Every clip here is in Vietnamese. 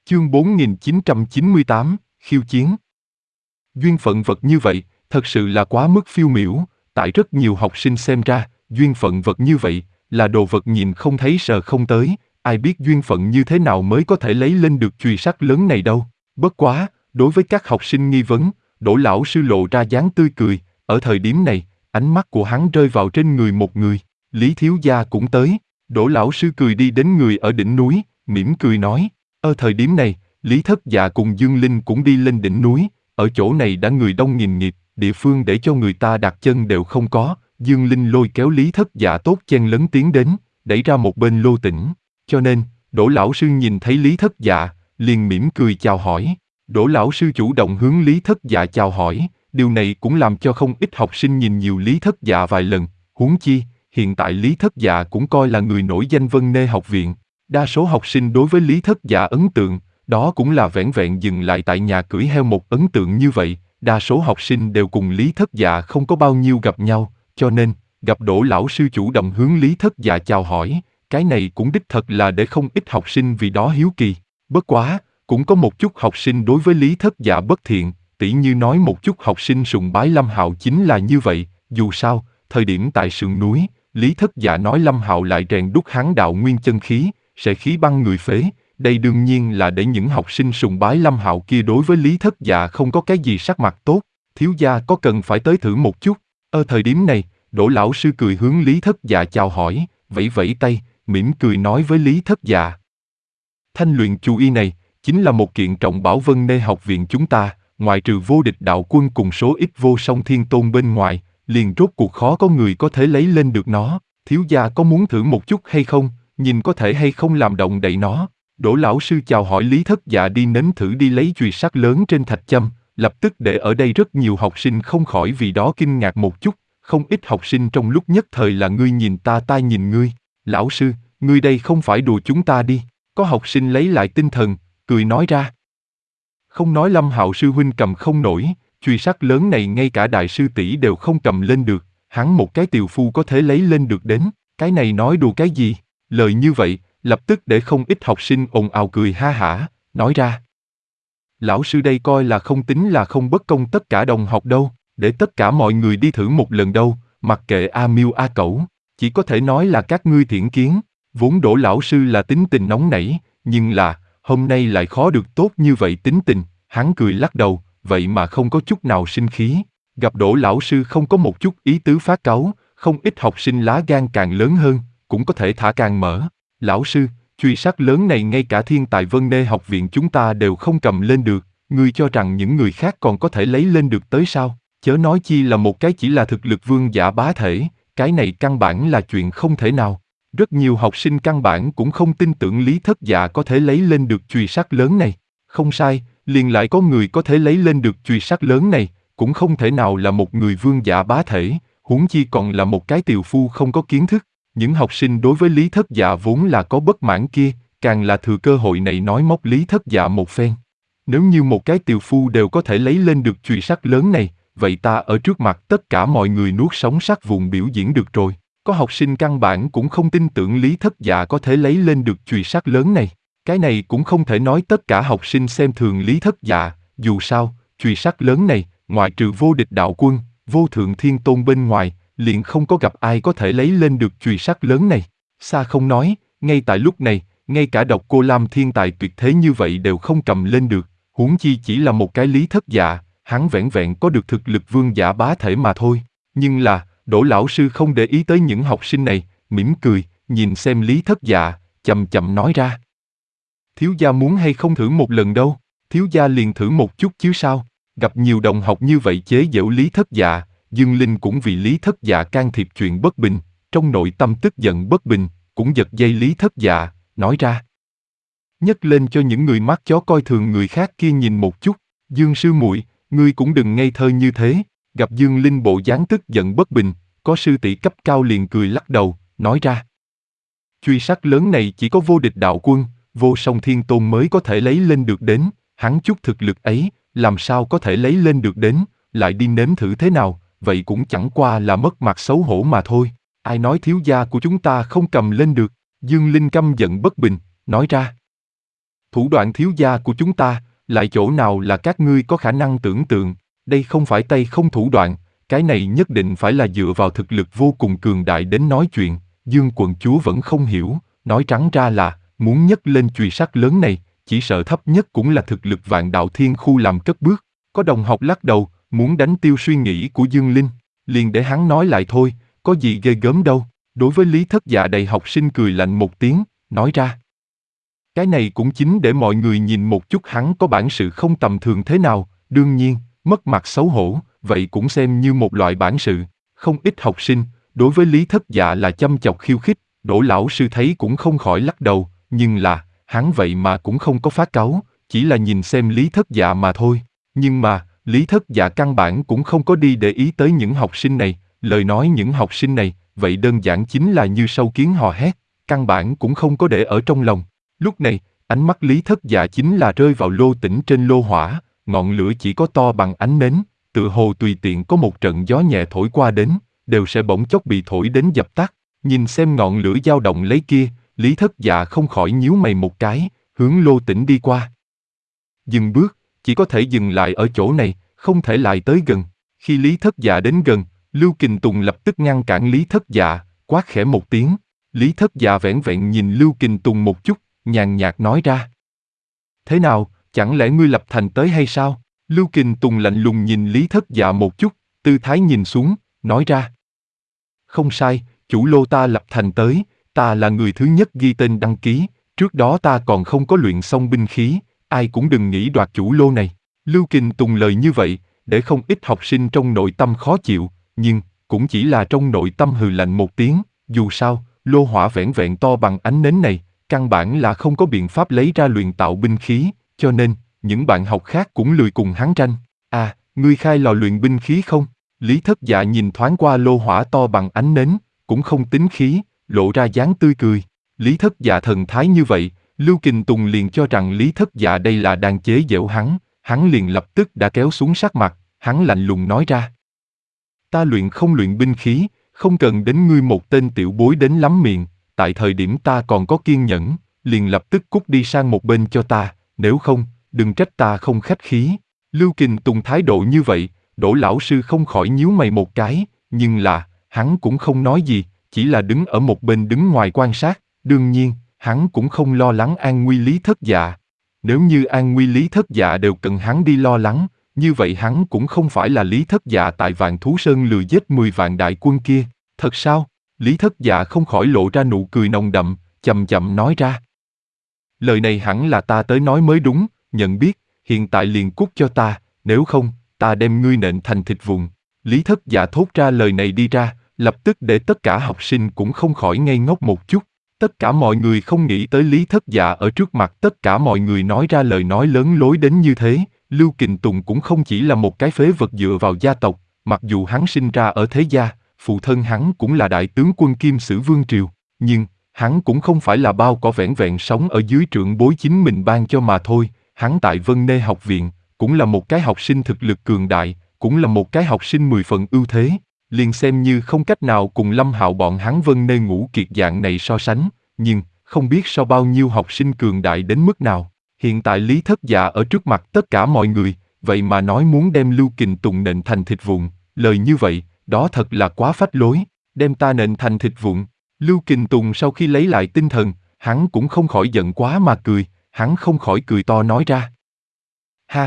Chương 4998, khiêu chiến. Duyên phận vật như vậy, thật sự là quá mức phiêu miểu, tại rất nhiều học sinh xem ra, duyên phận vật như vậy, là đồ vật nhìn không thấy sờ không tới, ai biết duyên phận như thế nào mới có thể lấy lên được chùy sắt lớn này đâu. Bất quá, đối với các học sinh nghi vấn, Đỗ lão sư lộ ra dáng tươi cười, ở thời điểm này, ánh mắt của hắn rơi vào trên người một người, Lý thiếu gia cũng tới. Đỗ lão sư cười đi đến người ở đỉnh núi, mỉm cười nói, ở thời điểm này, Lý Thất Dạ cùng Dương Linh cũng đi lên đỉnh núi, ở chỗ này đã người đông nghìn nghịt, địa phương để cho người ta đặt chân đều không có. Dương Linh lôi kéo Lý Thất Dạ tốt chen lấn tiến đến, đẩy ra một bên lô tĩnh. Cho nên, Đỗ lão sư nhìn thấy Lý Thất Dạ, liền mỉm cười chào hỏi. Đỗ lão sư chủ động hướng Lý Thất Dạ chào hỏi, điều này cũng làm cho không ít học sinh nhìn nhiều Lý Thất Dạ vài lần, huống chi, hiện tại Lý Thất Dạ cũng coi là người nổi danh Vân Nê học viện. Đa số học sinh đối với Lý Thất Dạ ấn tượng, đó cũng là vẻn vẹn dừng lại tại nhà cưỡi heo một ấn tượng như vậy. Đa số học sinh đều cùng Lý Thất Dạ không có bao nhiêu gặp nhau, cho nên, gặp Đỗ lão sư chủ động hướng Lý Thất Dạ chào hỏi, cái này cũng đích thật là để không ít học sinh vì đó hiếu kỳ. Bất quá, cũng có một chút học sinh đối với Lý Thất Dạ bất thiện, tỉ như nói một chút học sinh sùng bái Lâm Hạo chính là như vậy, dù sao, thời điểm tại sườn núi, Lý Thất Dạ nói Lâm Hạo lại rèn đúc hắn đạo nguyên chân khí, sẽ khí băng người phế, đây đương nhiên là để những học sinh sùng bái Lâm Hạo kia đối với Lý Thất Dạ không có cái gì sắc mặt tốt, thiếu gia có cần phải tới thử một chút. Ở thời điểm này, Đỗ lão sư cười hướng Lý Thất Dạ chào hỏi, vẫy vẫy tay, mỉm cười nói với Lý Thất Dạ. Thanh luyện chú y này, chính là một kiện trọng bảo Vân Nê học viện chúng ta, ngoại trừ vô địch đạo quân cùng số ít vô song thiên tôn bên ngoài, liền rốt cuộc khó có người có thể lấy lên được nó, thiếu gia có muốn thử một chút hay không, nhìn có thể hay không làm động đậy nó. Đỗ lão sư chào hỏi Lý Thất Dạ đi nếm thử đi lấy chùy sắt lớn trên thạch châm, lập tức để ở đây rất nhiều học sinh không khỏi vì đó kinh ngạc một chút, không ít học sinh trong lúc nhất thời là ngươi nhìn ta ta nhìn ngươi, lão sư, ngươi đây không phải đùa chúng ta đi, có học sinh lấy lại tinh thần, cười nói ra. Không nói Lâm Hạo sư huynh cầm không nổi, chùy sắt lớn này ngay cả đại sư tỷ đều không cầm lên được, hắn một cái tiều phu có thể lấy lên được đến, cái này nói đùa cái gì, lời như vậy, lập tức để không ít học sinh ồn ào cười ha hả, nói ra. Lão sư đây coi là không tính là không bất công tất cả đồng học đâu, để tất cả mọi người đi thử một lần đâu, mặc kệ A Miêu A Cẩu, chỉ có thể nói là các ngươi thiện kiến, vốn Đỗ lão sư là tính tình nóng nảy, nhưng là, hôm nay lại khó được tốt như vậy tính tình, hắn cười lắc đầu, vậy mà không có chút nào sinh khí, gặp Đỗ lão sư không có một chút ý tứ phát cáu, không ít học sinh lá gan càng lớn hơn, cũng có thể thả càng mở. Lão sư, chùy sắt lớn này ngay cả thiên tài Vân Nê học viện chúng ta đều không cầm lên được, ngươi cho rằng những người khác còn có thể lấy lên được tới sao? Chớ nói chi là một cái chỉ là thực lực vương giả bá thể, cái này căn bản là chuyện không thể nào. Rất nhiều học sinh căn bản cũng không tin tưởng Lý Thất Dạ có thể lấy lên được chùy sắt lớn này. Không sai, liền lại có người có thể lấy lên được chùy sắt lớn này, cũng không thể nào là một người vương giả bá thể, huống chi còn là một cái tiều phu không có kiến thức. Những học sinh đối với Lý Thất Dạ vốn là có bất mãn kia, càng là thừa cơ hội này nói móc Lý Thất Dạ một phen. Nếu như một cái tiều phu đều có thể lấy lên được chùy sắt lớn này, vậy ta ở trước mặt tất cả mọi người nuốt sống sát vụn biểu diễn được rồi. Có học sinh căn bản cũng không tin tưởng Lý Thất Dạ có thể lấy lên được chùy sắt lớn này. Cái này cũng không thể nói tất cả học sinh xem thường Lý Thất Dạ, dù sao, chùy sắt lớn này, ngoại trừ vô địch đạo quân, vô thượng thiên tôn bên ngoài, liền không có gặp ai có thể lấy lên được chùy sắt lớn này. Xa không nói, ngay tại lúc này, ngay cả Độc Cô Lam thiên tài tuyệt thế như vậy đều không cầm lên được, huống chi chỉ là một cái Lý Thất Dạ, hắn vẻn vẹn có được thực lực vương giả bá thể mà thôi. Nhưng là, Đỗ lão sư không để ý tới những học sinh này, mỉm cười, nhìn xem Lý Thất Dạ, chậm chậm nói ra. Thiếu gia muốn hay không thử một lần đâu, thiếu gia liền thử một chút chứ sao, gặp nhiều đồng học như vậy chế giễu Lý Thất Dạ, Dương Linh cũng vì Lý Thất Dạ can thiệp chuyện bất bình, trong nội tâm tức giận bất bình, cũng giật dây Lý Thất Dạ, nói ra. Nhấc lên cho những người mắt chó coi thường người khác kia nhìn một chút, Dương sư muội, ngươi cũng đừng ngây thơ như thế, gặp Dương Linh bộ dáng tức giận bất bình, có sư tỷ cấp cao liền cười lắc đầu, nói ra. Chùy sắt lớn này chỉ có vô địch đạo quân, vô song thiên tôn mới có thể lấy lên được đến, hắn chút thực lực ấy, làm sao có thể lấy lên được đến, lại đi nếm thử thế nào, vậy cũng chẳng qua là mất mặt xấu hổ mà thôi. Ai nói thiếu gia của chúng ta không cầm lên được, Dương Linh căm giận bất bình, nói ra. Thủ đoạn thiếu gia của chúng ta, lại chỗ nào là các ngươi có khả năng tưởng tượng, đây không phải tay không thủ đoạn, cái này nhất định phải là dựa vào thực lực vô cùng cường đại đến nói chuyện, Dương quận chúa vẫn không hiểu, nói trắng ra là, muốn nhấc lên chùy sắt lớn này, chỉ sợ thấp nhất cũng là thực lực vạn đạo thiên khu làm cất bước. Có đồng học lắc đầu, muốn đánh tiêu suy nghĩ của Dương Linh, liền để hắn nói lại thôi, có gì ghê gớm đâu. Đối với Lý Thất Dạ đầy học sinh cười lạnh một tiếng, nói ra. Cái này cũng chính để mọi người nhìn một chút hắn có bản sự không tầm thường thế nào, đương nhiên, mất mặt xấu hổ, vậy cũng xem như một loại bản sự. Không ít học sinh, đối với Lý Thất Dạ là châm chọc khiêu khích, Đỗ lão sư thấy cũng không khỏi lắc đầu, nhưng là, hắn vậy mà cũng không có phát cáu, chỉ là nhìn xem Lý Thất Dạ mà thôi. Nhưng mà, Lý Thất Dạ căn bản cũng không có đi để ý tới những học sinh này, lời nói những học sinh này, vậy đơn giản chính là như sâu kiến hò hét, căn bản cũng không có để ở trong lòng. Lúc này, ánh mắt Lý Thất Dạ chính là rơi vào lô tĩnh trên lô hỏa, ngọn lửa chỉ có to bằng ánh nến, tựa hồ tùy tiện có một trận gió nhẹ thổi qua đến, đều sẽ bỗng chốc bị thổi đến dập tắt. Nhìn xem ngọn lửa dao động lấy kia, Lý Thất Dạ không khỏi nhíu mày một cái, hướng lô tĩnh đi qua. Dừng bước, chỉ có thể dừng lại ở chỗ này, không thể lại tới gần. Khi Lý Thất Dạ đến gần, Lưu Kình Tùng lập tức ngăn cản Lý Thất Dạ, quát khẽ một tiếng. Lý Thất Dạ vẻn vẹn nhìn Lưu Kình Tùng một chút, nhàn nhạt nói ra. Thế nào, chẳng lẽ ngươi lập thành tới hay sao? Lưu Kình Tùng lạnh lùng nhìn Lý Thất Dạ một chút, tư thái nhìn xuống, nói ra. Không sai, chủ lô ta lập thành tới, ta là người thứ nhất ghi tên đăng ký, trước đó ta còn không có luyện xong binh khí, ai cũng đừng nghĩ đoạt chủ lô này. Lưu Kình Tùng lời như vậy, để không ít học sinh trong nội tâm khó chịu, nhưng cũng chỉ là trong nội tâm hừ lạnh một tiếng, dù sao, lô hỏa vẻn vẹn to bằng ánh nến này, căn bản là không có biện pháp lấy ra luyện tạo binh khí, cho nên, những bạn học khác cũng lười cùng hắn tranh. À, ngươi khai lò luyện binh khí không? Lý Thất Dạ nhìn thoáng qua lô hỏa to bằng ánh nến, cũng không tính khí, lộ ra dáng tươi cười. Lý Thất Dạ thần thái như vậy, Lưu Kình Tùng liền cho rằng Lý Thất Dạ đây là đang chế giễu hắn liền lập tức đã kéo xuống sắc mặt, hắn lạnh lùng nói ra. Ta luyện không luyện binh khí, không cần đến ngươi một tên tiểu bối đến lắm miệng, tại thời điểm ta còn có kiên nhẫn, liền lập tức cút đi sang một bên cho ta, nếu không, đừng trách ta không khách khí. Lưu Kình Tùng thái độ như vậy, Đỗ lão sư không khỏi nhíu mày một cái, nhưng là, hắn cũng không nói gì, chỉ là đứng ở một bên đứng ngoài quan sát, đương nhiên, hắn cũng không lo lắng an nguy Lý Thất Dạ. Nếu như an nguy Lý Thất Dạ đều cần hắn đi lo lắng, như vậy hắn cũng không phải là Lý Thất Dạ tại Vạn Thú Sơn lừa giết 10 vạn đại quân kia. Thật sao? Lý Thất Dạ không khỏi lộ ra nụ cười nồng đậm, chậm chậm nói ra. Lời này hẳn là ta tới nói mới đúng, nhận biết, hiện tại liền cút cho ta, nếu không, ta đem ngươi nện thành thịt vụn. Lý Thất Dạ thốt ra lời này đi ra, lập tức để tất cả học sinh cũng không khỏi ngây ngốc một chút. Tất cả mọi người không nghĩ tới Lý Thất Dạ ở trước mặt tất cả mọi người nói ra lời nói lớn lối đến như thế. Lưu Kình Tùng cũng không chỉ là một cái phế vật dựa vào gia tộc, mặc dù hắn sinh ra ở thế gia, phụ thân hắn cũng là đại tướng quân Kim Sử Vương Triều, nhưng hắn cũng không phải là bao cỏ vẻn vẹn sống ở dưới trưởng bối chính mình ban cho mà thôi. Hắn tại Vân Nê học viện, cũng là một cái học sinh thực lực cường đại, cũng là một cái học sinh 10 phần ưu thế, liền xem như không cách nào cùng Lâm Hạo bọn hắn Vân Nê Ngũ Kiệt dạng này so sánh, nhưng không biết so bao nhiêu học sinh cường đại đến mức nào. Hiện tại Lý Thất Dạ ở trước mặt tất cả mọi người, vậy mà nói muốn đem Lưu Kình Tùng nện thành thịt vụn, lời như vậy, đó thật là quá phách lối, đem ta nện thành thịt vụn. Lưu Kình Tùng sau khi lấy lại tinh thần, hắn cũng không khỏi giận quá mà cười, hắn không khỏi cười to nói ra. Ha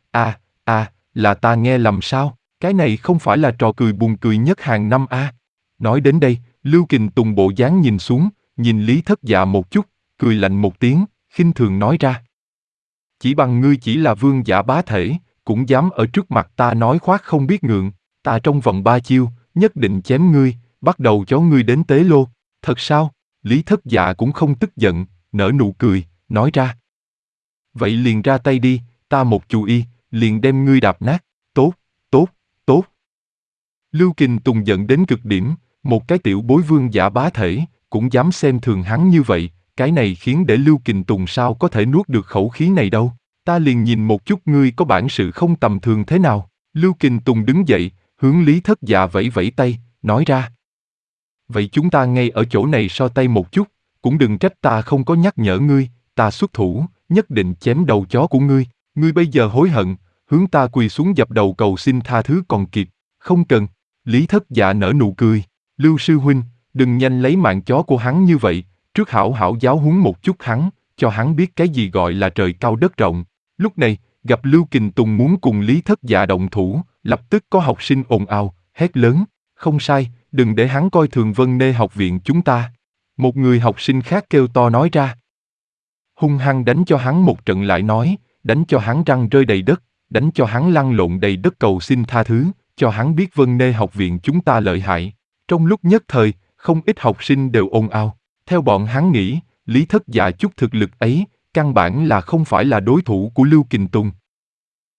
ha, là ta nghe lầm sao, cái này không phải là trò cười buồn cười nhất hàng năm a. Nói đến đây, Lưu Kình Tùng bộ dáng nhìn xuống, nhìn Lý Thất Dạ một chút, cười lạnh một tiếng, khinh thường nói ra. Chỉ bằng ngươi chỉ là vương giả bá thể, cũng dám ở trước mặt ta nói khoác không biết ngượng, ta trong vòng 3 chiêu, nhất định chém ngươi, bắt đầu cho ngươi đến tế lô. Thật sao? Lý Thất Dạ cũng không tức giận, nở nụ cười, nói ra. Vậy liền ra tay đi, ta một chú y, liền đem ngươi đạp nát, tốt, tốt, tốt. Lưu Kình Tùng giận đến cực điểm, một cái tiểu bối vương giả bá thể, cũng dám xem thường hắn như vậy, cái này khiến để Lưu Kình Tùng sao có thể nuốt được khẩu khí này đâu, ta liền nhìn một chút ngươi có bản sự không tầm thường thế nào. Lưu Kình Tùng đứng dậy, hướng Lý Thất Dạ vẫy vẫy tay, nói ra. Vậy chúng ta ngay ở chỗ này so tay một chút, cũng đừng trách ta không có nhắc nhở ngươi, ta xuất thủ, nhất định chém đầu chó của ngươi. Ngươi bây giờ hối hận, hướng ta quỳ xuống dập đầu cầu xin tha thứ còn kịp. Không cần. Lý Thất Dạ nở nụ cười. Lưu sư huynh, đừng nhanh lấy mạng chó của hắn như vậy, trước hảo hảo giáo huấn một chút hắn, cho hắn biết cái gì gọi là trời cao đất rộng. Lúc này, gặp Lưu Kình Tùng muốn cùng Lý Thất Dạ động thủ, lập tức có học sinh ồn ào, hét lớn, không sai, đừng để hắn coi thường Vân Nê học viện chúng ta. Một người học sinh khác kêu to nói ra. Hung hăng đánh cho hắn một trận lại nói, đánh cho hắn răng rơi đầy đất, đánh cho hắn lăn lộn đầy đất cầu xin tha thứ, cho hắn biết Vân Nê học viện chúng ta lợi hại. Trong lúc nhất thời, không ít học sinh đều ồn ào. Theo bọn hắn nghĩ, Lý Thất Dạ chút thực lực ấy, căn bản là không phải là đối thủ của Lưu Kình Tùng.